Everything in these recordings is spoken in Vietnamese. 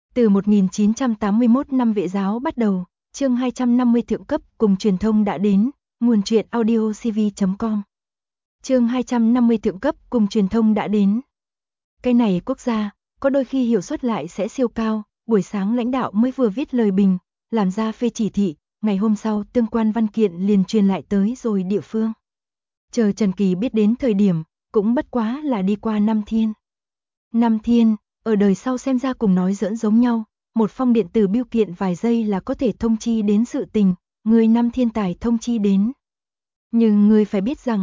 Từ 1981 năm Vệ giáo bắt đầu, chương 250 thượng cấp cùng truyền thông đã đến, nguồn truyện audio cv.com. Chương 250 thượng cấp cùng truyền thông đã đến. Cái này quốc gia, có đôi khi hiệu suất lại sẽ siêu cao, buổi sáng lãnh đạo mới vừa viết lời bình, làm ra phê chỉ thị, ngày hôm sau tương quan văn kiện liền truyền lại tới rồi địa phương. Chờ Trần Kỳ biết đến thời điểm, cũng bất quá là đi qua 5 thiên. 5 thiên, ở đời sau xem ra cùng nói giỡn giống nhau, một phong điện tử bưu kiện vài giây là có thể thông chi đến sự tình, người 5 thiên tài thông chi đến. Nhưng người phải biết rằng,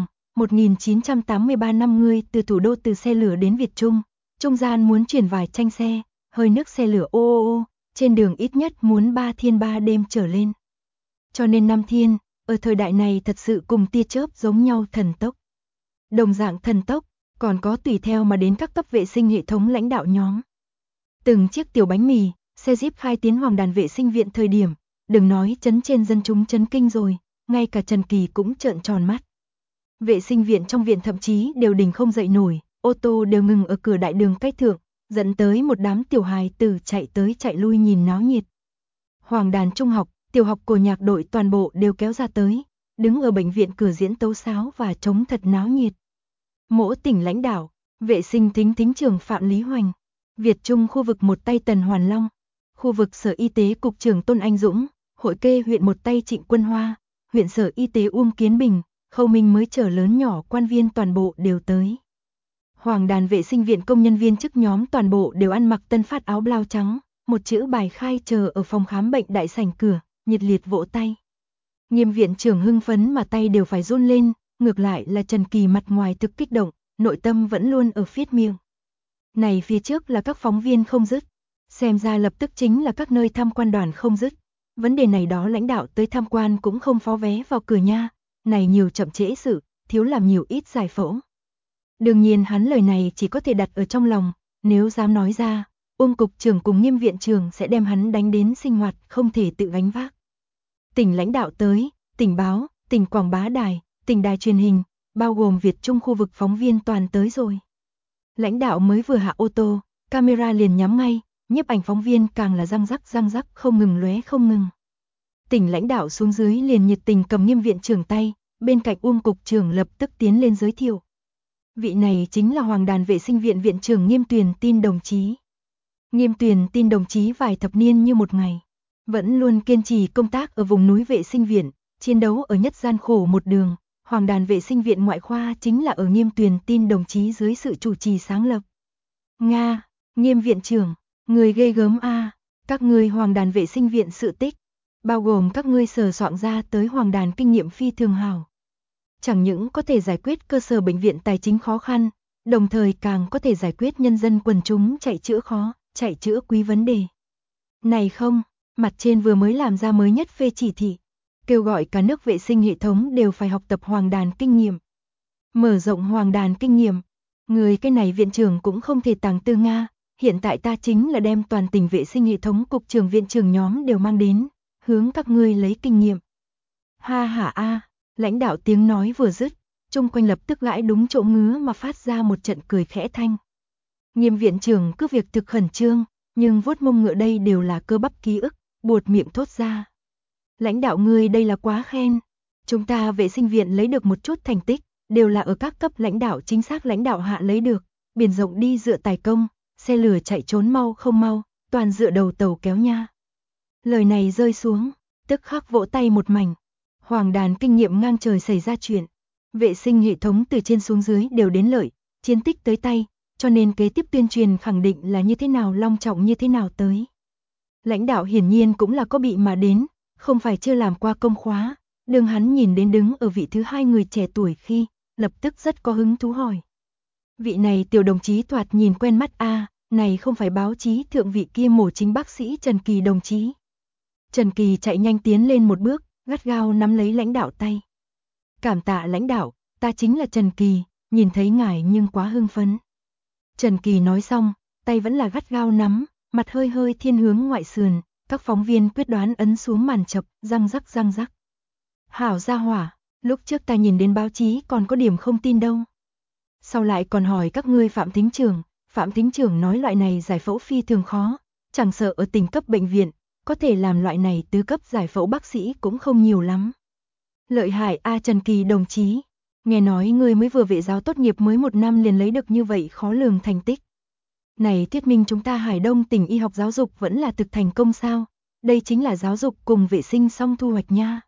1983 năm người từ thủ đô từ xe lửa đến Việt Trung, trung gian muốn chuyển vài tranh xe, hơi nước xe lửa ô, trên đường ít nhất muốn 3 thiên 3 đêm trở lên. Cho nên 5 thiên, ở thời đại này thật sự cùng tia chớp giống nhau thần tốc. Đồng dạng thần tốc, còn có tùy theo mà đến các cấp vệ sinh hệ thống lãnh đạo nhóm. Từng chiếc tiểu bánh mì, xe Jeep khai tiến Hoàng Đàn vệ sinh viện thời điểm, đừng nói chấn trên dân chúng chấn kinh rồi, ngay cả Trần Kỳ cũng trợn tròn mắt. Vệ sinh viện trong viện thậm chí đều đình không dậy nổi, ô tô đều ngừng ở cửa đại đường cách thượng, dẫn tới một đám tiểu hài tử chạy tới chạy lui nhìn náo nhiệt. Hoàng Đàn trung học, tiểu học của nhạc đội toàn bộ đều kéo ra tới, đứng ở bệnh viện cửa diễn tấu sáo và trống thật náo nhiệt. Mỗi tỉnh lãnh đạo, vệ sinh thính trưởng Phạm Lý Hoành, Việt Trung khu vực một tay Tần Hoàn Long, khu vực Sở Y tế Cục trưởng Tôn Anh Dũng, hội kê huyện một tay Trịnh Quân Hoa, huyện Sở Y tế Uông Kiến Bình, Khâu Minh mới trở lớn nhỏ quan viên toàn bộ đều tới. Hoàng Đàn vệ sinh viện công nhân viên chức nhóm toàn bộ đều ăn mặc tân phát áo blau trắng, một chữ bài khai chờ ở phòng khám bệnh đại sảnh cửa, nhiệt liệt vỗ tay. Nghiêm viện trưởng hưng phấn mà tay đều phải run lên, ngược lại là Trần Kỳ mặt ngoài thực kích động, nội tâm vẫn luôn ở phiết miệng. Này phía trước là các phóng viên không dứt, xem ra lập tức chính là các nơi tham quan đoàn không dứt. Vấn đề này đó lãnh đạo tới tham quan cũng không phó vé vào cửa nha, này nhiều chậm trễ sự, thiếu làm nhiều ít giải phẫu. Đương nhiên hắn lời này chỉ có thể đặt ở trong lòng, nếu dám nói ra, Uông cục trưởng cùng Nghiêm viện trưởng sẽ đem hắn đánh đến sinh hoạt không thể tự gánh vác. Tỉnh lãnh đạo tới, tỉnh báo, tỉnh quảng bá đài, tỉnh đài truyền hình, bao gồm Việt Trung khu vực phóng viên toàn tới rồi. Lãnh đạo mới vừa hạ ô tô, camera liền nhắm ngay, nhiếp ảnh phóng viên càng là răng rắc không ngừng lóe không ngừng. Tỉnh lãnh đạo xuống dưới liền nhiệt tình cầm Nghiêm viện trưởng tay, bên cạnh Uông cục trưởng lập tức tiến lên giới thiệu. Vị này chính là Hoàng Đàn vệ sinh viện viện trưởng Nghiêm Tuyền Tin đồng chí. Nghiêm Tuyền Tin đồng chí vài thập niên như một ngày, vẫn luôn kiên trì công tác ở vùng núi vệ sinh viện, chiến đấu ở nhất gian khổ một đường. Hoàng Đàn vệ sinh viện ngoại khoa chính là ở Nghiêm Tuyền Tin đồng chí dưới sự chủ trì sáng lập. Nga, Nghiêm viện trưởng, người ghê gớm a, các ngươi Hoàng Đàn vệ sinh viện sự tích, bao gồm các ngươi sờ soạn ra tới Hoàng Đàn kinh nghiệm phi thường hảo. Chẳng những có thể giải quyết cơ sở bệnh viện tài chính khó khăn, đồng thời càng có thể giải quyết nhân dân quần chúng chạy chữa khó, chạy chữa quý vấn đề. Này không, mặt trên vừa mới làm ra mới nhất phê chỉ thị, kêu gọi cả nước vệ sinh hệ thống đều phải học tập Hoàng Đàn kinh nghiệm. Mở rộng Hoàng Đàn kinh nghiệm, người cái này viện trưởng cũng không thể tàng tư Nga, hiện tại ta chính là đem toàn tỉnh vệ sinh hệ thống cục trưởng viện trưởng nhóm đều mang đến, hướng các ngươi lấy kinh nghiệm. Ha ha a, lãnh đạo tiếng nói vừa dứt, chung quanh lập tức gãi đúng chỗ ngứa mà phát ra một trận cười khẽ thanh. Nghiêm viện trưởng cứ việc thực khẩn trương, nhưng vuốt mông ngựa đây đều là cơ bắp ký ức, buột miệng thốt ra. Lãnh đạo ngươi đây là quá khen, chúng ta vệ sinh viện lấy được một chút thành tích, đều là ở các cấp lãnh đạo chính xác lãnh đạo hạ lấy được, biển rộng đi dựa tài công, xe lửa chạy trốn mau không mau, toàn dựa đầu tàu kéo nha. Lời này rơi xuống, tức khắc vỗ tay một mảnh. Hoàng Đàn kinh nghiệm ngang trời xảy ra chuyện, vệ sinh hệ thống từ trên xuống dưới đều đến lợi, chiến tích tới tay, cho nên kế tiếp tuyên truyền khẳng định là như thế nào long trọng như thế nào tới. Lãnh đạo hiển nhiên cũng là có bị mà đến, không phải chưa làm qua công khóa, đường hắn nhìn đến đứng ở vị thứ hai người trẻ tuổi khi, lập tức rất có hứng thú hỏi. Vị này tiểu đồng chí thoạt nhìn quen mắt a, này không phải báo chí thượng vị kia mổ chính bác sĩ Trần Kỳ đồng chí. Trần Kỳ chạy nhanh tiến lên một bước, gắt gao nắm lấy lãnh đạo tay. Cảm tạ lãnh đạo, ta chính là Trần Kỳ, nhìn thấy ngài nhưng quá hưng phấn. Trần Kỳ nói xong, tay vẫn là gắt gao nắm, mặt hơi hơi thiên hướng ngoại sườn, các phóng viên quyết đoán ấn xuống màn chập, răng rắc. Hảo gia hỏa, lúc trước ta nhìn đến báo chí còn có điểm không tin đâu. Sau lại còn hỏi các ngươi Phạm Thính trưởng nói loại này giải phẫu phi thường khó, chẳng sợ ở tỉnh cấp bệnh viện, có thể làm loại này tứ cấp giải phẫu bác sĩ cũng không nhiều lắm. Lợi hại a Trần Kỳ đồng chí, nghe nói ngươi mới vừa vệ giáo tốt nghiệp mới 1 năm liền lấy được như vậy khó lường thành tích. Này thuyết minh chúng ta Hải Đông tỉnh y học giáo dục vẫn là thực thành công sao, đây chính là giáo dục cùng vệ sinh song thu hoạch nha.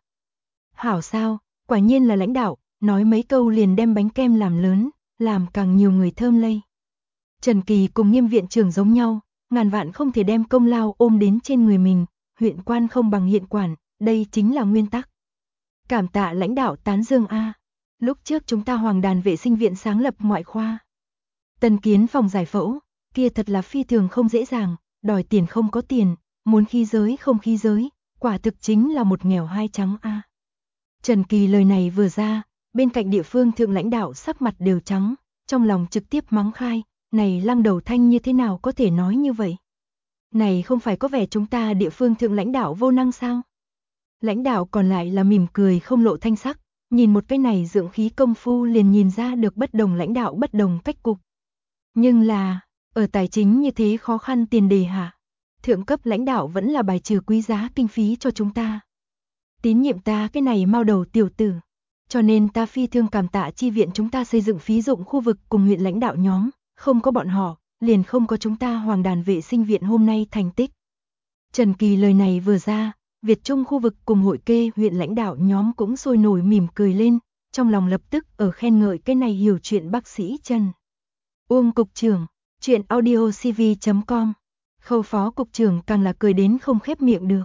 Hảo sao, quả nhiên là lãnh đạo, nói mấy câu liền đem bánh kem làm lớn, làm càng nhiều người thơm lây. Trần Kỳ cùng Nghiêm viện trưởng giống nhau, ngàn vạn không thể đem công lao ôm đến trên người mình, huyện quan không bằng hiện quản, đây chính là nguyên tắc. Cảm tạ lãnh đạo tán dương a. Lúc trước chúng ta Hoàng Đàn vệ sinh viện sáng lập ngoại khoa. Tân kiến phòng giải phẫu, kia thật là phi thường không dễ dàng, đòi tiền không có tiền, muốn khí giới không khí giới, quả thực chính là một nghèo hai trắng a. Trần Kỳ lời này vừa ra, bên cạnh địa phương thượng lãnh đạo sắc mặt đều trắng, trong lòng trực tiếp mắng khai, này Lăng Đầu Thanh như thế nào có thể nói như vậy? Này không phải có vẻ chúng ta địa phương thượng lãnh đạo vô năng sao? Lãnh đạo còn lại là mỉm cười không lộ thanh sắc, nhìn một cái này dưỡng khí công phu liền nhìn ra được bất đồng lãnh đạo bất đồng cách cục. Nhưng là, ở tài chính như thế khó khăn tiền đề hạ, thượng cấp lãnh đạo vẫn là bài trừ quý giá kinh phí cho chúng ta. Tín nhiệm ta cái này mau đầu tiểu tử, cho nên ta phi thường cảm tạ chi viện chúng ta xây dựng phí dụng khu vực cùng huyện lãnh đạo nhóm, không có bọn họ, liền không có chúng ta Hoàng Đàn vệ sinh viện hôm nay thành tích. Trần Kỳ lời này vừa ra, Việt Trung khu vực cùng hội kê huyện lãnh đạo nhóm cũng sôi nổi mỉm cười lên, trong lòng lập tức ở khen ngợi cái này hiểu chuyện bác sĩ Trần. Uông cục trưởng, chuyện audiocv.com, Khâu phó cục trưởng càng là cười đến không khép miệng được.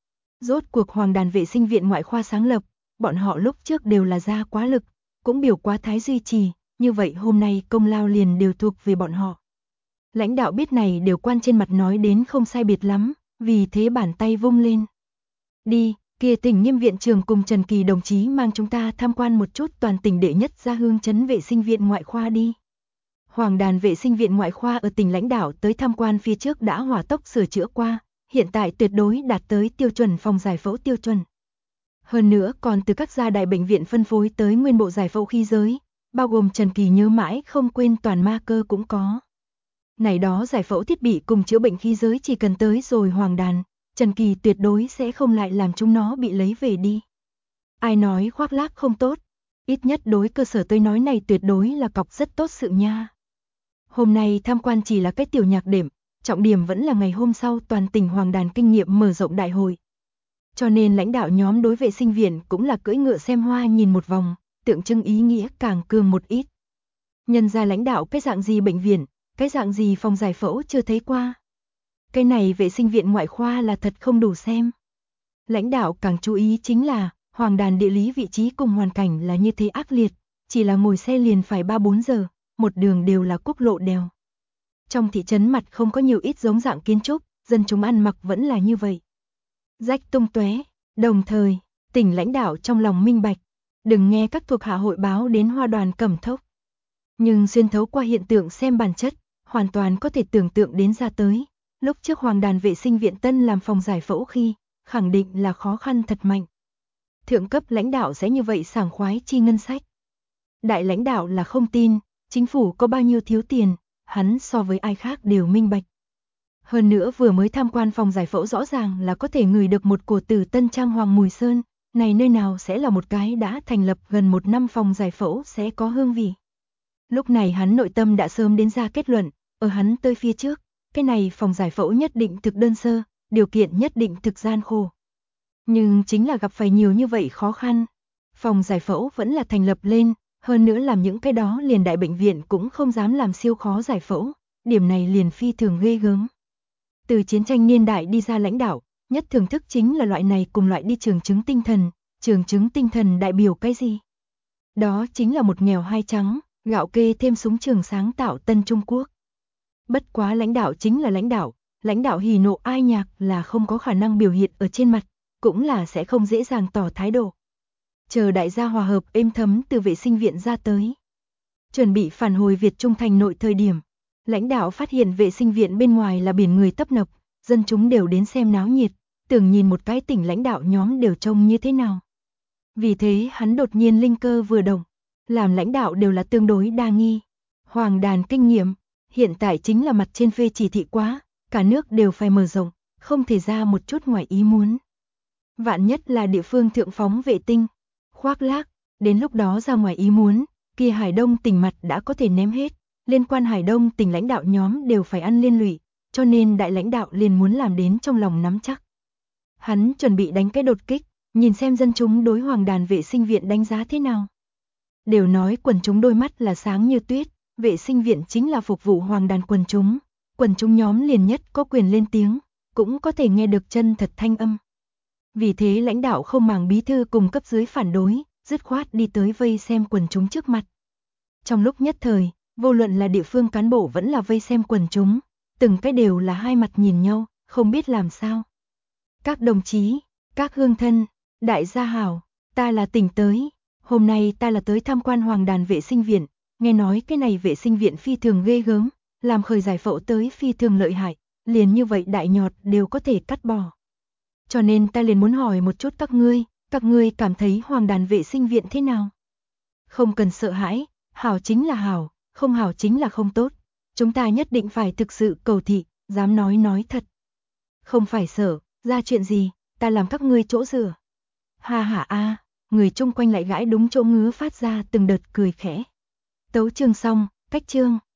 Rốt cuộc Hoàng Đàn vệ sinh viện ngoại khoa sáng lập, bọn họ lúc trước đều là ra quá lực, cũng biểu quá thái duy trì, như vậy hôm nay công lao liền đều thuộc về bọn họ. Lãnh đạo biết này đều quan trên mặt nói đến không sai biệt lắm, vì thế bàn tay vung lên. Đi, kia tỉnh Nghiêm viện trưởng cùng Trần Kỳ đồng chí mang chúng ta tham quan một chút toàn tỉnh đệ nhất Gia Hương trấn vệ sinh viện ngoại khoa đi. Hoàng Đàn vệ sinh viện ngoại khoa ở tỉnh lãnh đạo tới tham quan phía trước đã hỏa tốc sửa chữa qua, hiện tại tuyệt đối đạt tới tiêu chuẩn phòng giải phẫu tiêu chuẩn. Hơn nữa còn từ các gia đại bệnh viện phân phối tới nguyên bộ giải phẫu khí giới, bao gồm Trần Kỳ nhớ mãi không quên toàn ma cơ cũng có. Này đó giải phẫu thiết bị cùng chữa bệnh khí giới chỉ cần tới rồi Hoàng Đàn, Trần Kỳ tuyệt đối sẽ không lại làm chúng nó bị lấy về đi. Ai nói khoác lác không tốt, ít nhất đối cơ sở tôi nói này tuyệt đối là cọc rất tốt sự nha. Hôm nay tham quan chỉ là cái tiểu nhạc điểm, trọng điểm vẫn là ngày hôm sau toàn tỉnh Hoàng Đàn kinh nghiệm mở rộng đại hội. Cho nên lãnh đạo nhóm đối vệ sinh viện cũng là cưỡi ngựa xem hoa nhìn một vòng, tượng trưng ý nghĩa càng cường một ít. Nhân ra lãnh đạo cái dạng gì bệnh viện, cái dạng gì phòng giải phẫu chưa thấy qua. Cái này vệ sinh viện ngoại khoa là thật không đủ xem. Lãnh đạo càng chú ý chính là, Hoàng Đàn địa lý vị trí cùng hoàn cảnh là như thế ác liệt, chỉ là ngồi xe liền phải 3-4 giờ, một đường đều là quốc lộ đèo. Trong thị trấn mặt không có nhiều ít giống dạng kiến trúc, dân chúng ăn mặc vẫn là như vậy. Rách tung tóe, đồng thời, tỉnh lãnh đạo trong lòng minh bạch, đừng nghe các thuộc hạ hội báo đến Hoa Đoàn Cẩm Thốc. Nhưng xuyên thấu qua hiện tượng xem bản chất, hoàn toàn có thể tưởng tượng đến ra tới. Lúc trước Hoàng Đàn vệ sinh viện tân làm phòng giải phẫu khi, khẳng định là khó khăn thật mạnh. Thượng cấp lãnh đạo sẽ như vậy sảng khoái chi ngân sách. Đại lãnh đạo là không tin, chính phủ có bao nhiêu thiếu tiền, hắn so với ai khác đều minh bạch. Hơn nữa vừa mới tham quan phòng giải phẫu rõ ràng là có thể ngửi được một cổ tử tân trang hoàng mùi sơn, này nơi nào sẽ là một cái đã thành lập gần 1 năm phòng giải phẫu sẽ có hương vị. Lúc này hắn nội tâm đã sớm đến ra kết luận, ở hắn tới phía trước, cái này phòng giải phẫu nhất định thực đơn sơ, điều kiện nhất định thực gian khổ. Nhưng chính là gặp phải nhiều như vậy khó khăn. Phòng giải phẫu vẫn là thành lập lên, hơn nữa làm những cái đó liền đại bệnh viện cũng không dám làm siêu khó giải phẫu, điểm này liền phi thường ghê gớm. Từ chiến tranh niên đại đi ra lãnh đạo, nhất thưởng thức chính là loại này cùng loại đi trường chứng tinh thần. Trường chứng tinh thần đại biểu cái gì? Đó chính là một nghèo hai trắng, gạo kê thêm súng trường sáng tạo tân Trung Quốc. Bất quá lãnh đạo chính là lãnh đạo hỉ nộ ai nhạc là không có khả năng biểu hiện ở trên mặt, cũng là sẽ không dễ dàng tỏ thái độ. Chờ đại gia hòa hợp êm thấm từ vệ sinh viện ra tới. Chuẩn bị phản hồi Việt Trung thành nội thời điểm, lãnh đạo phát hiện vệ sinh viện bên ngoài là biển người tấp nập, dân chúng đều đến xem náo nhiệt, tưởng nhìn một cái tỉnh lãnh đạo nhóm đều trông như thế nào. Vì thế hắn đột nhiên linh cơ vừa động, làm lãnh đạo đều là tương đối đa nghi. Hoàng Đàn kinh nghiệm, hiện tại chính là mặt trên phê chỉ thị quá, cả nước đều phải mở rộng, không thể ra một chút ngoài ý muốn. Vạn nhất là địa phương thượng phóng vệ tinh, khoác lác, đến lúc đó ra ngoài ý muốn, kia Hải Đông tỉnh mặt đã có thể ném hết, liên quan Hải Đông tỉnh lãnh đạo nhóm đều phải ăn liên lụy, cho nên đại lãnh đạo liền muốn làm đến trong lòng nắm chắc. Hắn chuẩn bị đánh cái đột kích, nhìn xem dân chúng đối Hoàng Đàn vệ sinh viện đánh giá thế nào. Đều nói quần chúng đôi mắt là sáng như tuyết, vệ sinh viện chính là phục vụ Hoàng Đàn quần chúng nhóm liền nhất có quyền lên tiếng, cũng có thể nghe được chân thật thanh âm. Vì thế lãnh đạo không màng bí thư cùng cấp dưới phản đối, dứt khoát đi tới vây xem quần chúng trước mặt. Trong lúc nhất thời, vô luận là địa phương cán bộ vẫn là vây xem quần chúng, từng cái đều là hai mặt nhìn nhau, không biết làm sao. Các đồng chí, các hương thân, đại gia hảo, ta là tỉnh tới, hôm nay ta là tới tham quan Hoàng Đàn vệ sinh viện, nghe nói cái này vệ sinh viện phi thường ghê gớm, làm khởi giải phẫu tới phi thường lợi hại, liền như vậy đại nhọt đều có thể cắt bỏ. Cho nên ta liền muốn hỏi một chút các ngươi cảm thấy Hoàng Đàn vệ sinh viện thế nào? Không cần sợ hãi, hảo chính là hảo, không hảo chính là không tốt. Chúng ta nhất định phải thực sự cầu thị, dám nói thật. Không phải sợ, ra chuyện gì, ta làm các ngươi chỗ dựa. Ha ha a, người chung quanh lại gãi đúng chỗ ngứa phát ra từng đợt cười khẽ. Tấu chương xong, cách chương.